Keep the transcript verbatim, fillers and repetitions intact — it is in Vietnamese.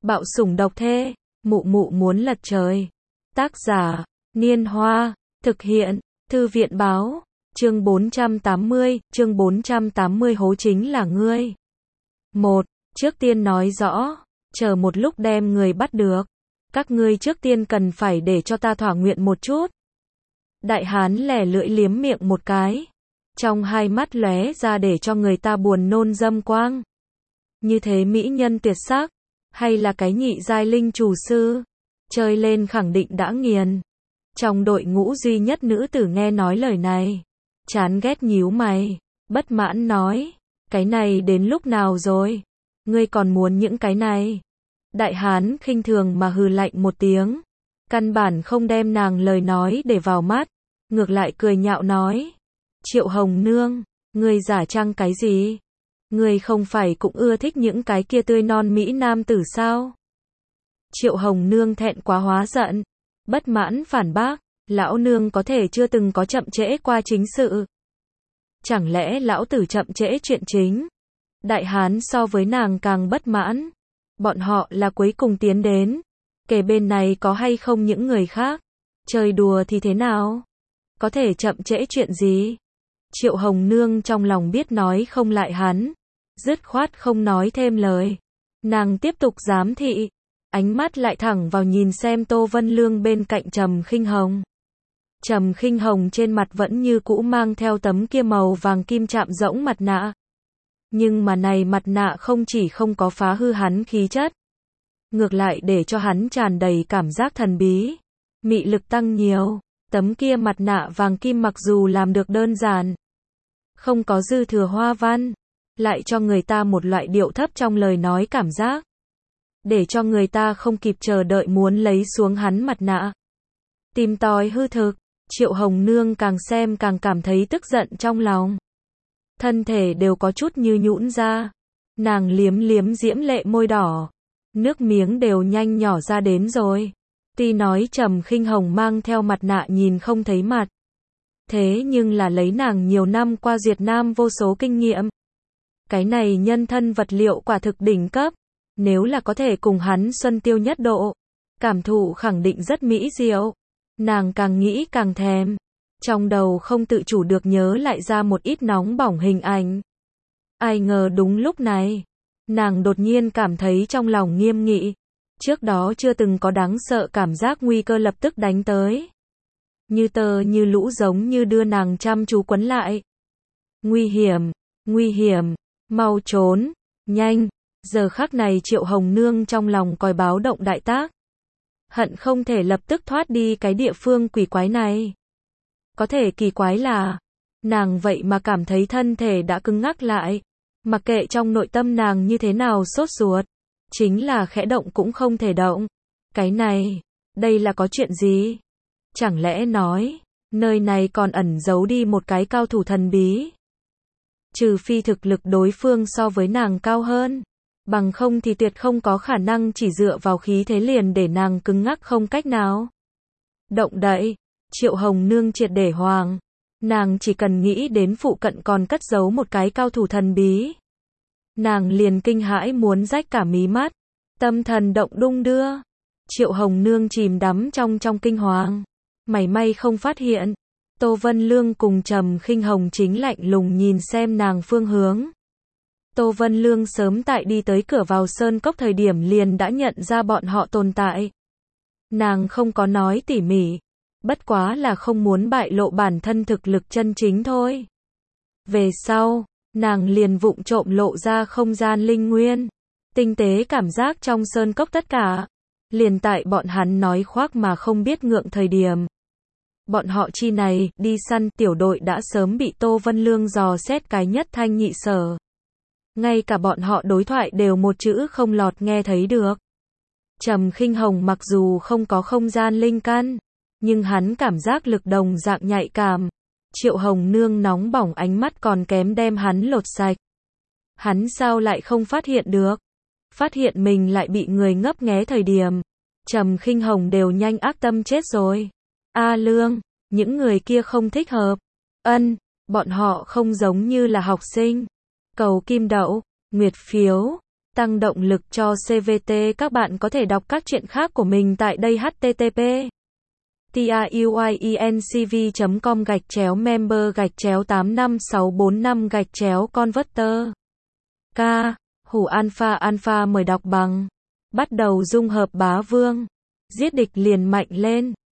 Bạo sủng độc thê, mụ mụ muốn lật trời. Tác giả, Niên Hoa, thực hiện, Thư viện báo, chương bốn trăm tám mươi, chương bốn trăm tám mươi hố chính là ngươi. một. Trước tiên nói rõ, chờ một lúc đem người bắt được. Các ngươi trước tiên cần phải để cho ta thỏa nguyện một chút. Đại hán lẻ lưỡi liếm miệng một cái. Trong hai mắt lóe ra để cho người ta buồn nôn dâm quang. Như thế mỹ nhân tuyệt sắc, hay là cái nhị giai linh chủ sư, chơi lên khẳng định đã nghiền. Trong đội ngũ duy nhất nữ tử nghe nói lời này, chán ghét nhíu mày, bất mãn nói, cái này đến lúc nào rồi? Ngươi còn muốn những cái này? Đại hán khinh thường mà hừ lạnh một tiếng, căn bản không đem nàng lời nói để vào mắt, ngược lại cười nhạo nói, Triệu Hồng Nương, ngươi giả trang cái gì? Ngươi không phải cũng ưa thích những cái kia tươi non mỹ nam tử sao? Triệu Hồng Nương thẹn quá hóa giận, bất mãn phản bác, lão nương có thể chưa từng có chậm trễ qua chính sự. Chẳng lẽ lão tử chậm trễ chuyện chính? Đại hán so với nàng càng bất mãn. Bọn họ là cuối cùng tiến đến. Kể bên này có hay không những người khác? Chơi đùa thì thế nào? Có thể chậm trễ chuyện gì? Triệu Hồng Nương trong lòng biết nói không lại hắn, dứt khoát không nói thêm lời. Nàng tiếp tục giám thị, ánh mắt lại thẳng vào nhìn xem Tô Vân Lương bên cạnh Trầm Khinh Hồng. Trầm Khinh Hồng trên mặt vẫn như cũ mang theo tấm kia màu vàng kim chạm rỗng mặt nạ. Nhưng mà này mặt nạ không chỉ không có phá hư hắn khí chất, ngược lại để cho hắn tràn đầy cảm giác thần bí, mị lực tăng nhiều. Tấm kia mặt nạ vàng kim mặc dù làm được đơn giản, không có dư thừa hoa văn, lại cho người ta một loại điệu thấp trong lời nói cảm giác, để cho người ta không kịp chờ đợi muốn lấy xuống hắn mặt nạ. Tìm tòi hư thực, Triệu Hồng Nương càng xem càng cảm thấy tức giận trong lòng. Thân thể đều có chút như nhũn ra, nàng liếm liếm diễm lệ môi đỏ, nước miếng đều nhanh nhỏ ra đến rồi. Tuy nói Trầm Khinh Hồng mang theo mặt nạ nhìn không thấy mặt, thế nhưng là lấy nàng nhiều năm qua Duyệt Nam vô số kinh nghiệm. Cái này nhân thân vật liệu quả thực đỉnh cấp, nếu là có thể cùng hắn xuân tiêu nhất độ, cảm thụ khẳng định rất mỹ diệu. Nàng càng nghĩ càng thèm, trong đầu không tự chủ được nhớ lại ra một ít nóng bỏng hình ảnh. Ai ngờ đúng lúc này, nàng đột nhiên cảm thấy trong lòng nghiêm nghị. Trước đó chưa từng có đáng sợ cảm giác nguy cơ lập tức đánh tới. Như tơ như lũ giống như đưa nàng chăm chú quấn lại. Nguy hiểm, nguy hiểm, mau trốn, nhanh. Giờ khắc này Triệu Hồng Nương trong lòng còi báo động đại tác. Hận không thể lập tức thoát đi cái địa phương quỷ quái này. Có thể kỳ quái là, nàng vậy mà cảm thấy thân thể đã cứng ngắc lại. Mặc kệ trong nội tâm nàng như thế nào sốt ruột, chính là khẽ động cũng không thể động. Cái này, đây là có chuyện gì? Chẳng lẽ nói, nơi này còn ẩn giấu đi một cái cao thủ thần bí? Trừ phi thực lực đối phương so với nàng cao hơn, bằng không thì tuyệt không có khả năng chỉ dựa vào khí thế liền để nàng cứng ngắc không cách nào động đậy. Triệu Hồng Nương triệt để hoàng, nàng chỉ cần nghĩ đến phụ cận còn cất giấu một cái cao thủ thần bí, nàng liền kinh hãi muốn rách cả mí mắt, tâm thần động đung đưa. Triệu Hồng Nương chìm đắm trong trong kinh hoàng, mảy may không phát hiện, Tô Vân Lương cùng Trầm Khinh Hồng chính lạnh lùng nhìn xem nàng phương hướng. Tô Vân Lương sớm tại đi tới cửa vào sơn cốc thời điểm liền đã nhận ra bọn họ tồn tại. Nàng không có nói tỉ mỉ, bất quá là không muốn bại lộ bản thân thực lực chân chính thôi. Về sau, nàng liền vụng trộm lộ ra không gian linh nguyên, tinh tế cảm giác trong sơn cốc tất cả. Liền tại bọn hắn nói khoác mà không biết ngượng thời điểm, bọn họ chi này đi săn tiểu đội đã sớm bị Tô Vân Lương dò xét cái nhất thanh nhị sở. Ngay cả bọn họ đối thoại đều một chữ không lọt nghe thấy được. Trầm Khinh Hồng mặc dù không có không gian linh căn, nhưng hắn cảm giác lực đồng dạng nhạy cảm. Triệu Hồng Nương nóng bỏng ánh mắt còn kém đem hắn lột sạch. Hắn sao lại không phát hiện được? Phát hiện mình lại bị người ngấp nghé thời điểm, Trầm Khinh Hồng đều nhanh ác tâm chết rồi. A Lương, những người kia không thích hợp. Ân, bọn họ không giống như là học sinh. Cầu kim đậu, nguyệt phiếu, tăng động lực cho xê vê tê. Các bạn có thể đọc các truyện khác của mình tại đây h t t p truyencv chấm com gạch chéo member gạch chéo tám năm sáu bốn năm gạch chéo converter. K. Hủ alpha alpha mời đọc bằng. Bắt đầu dung hợp bá vương. Giết địch liền mạnh lên.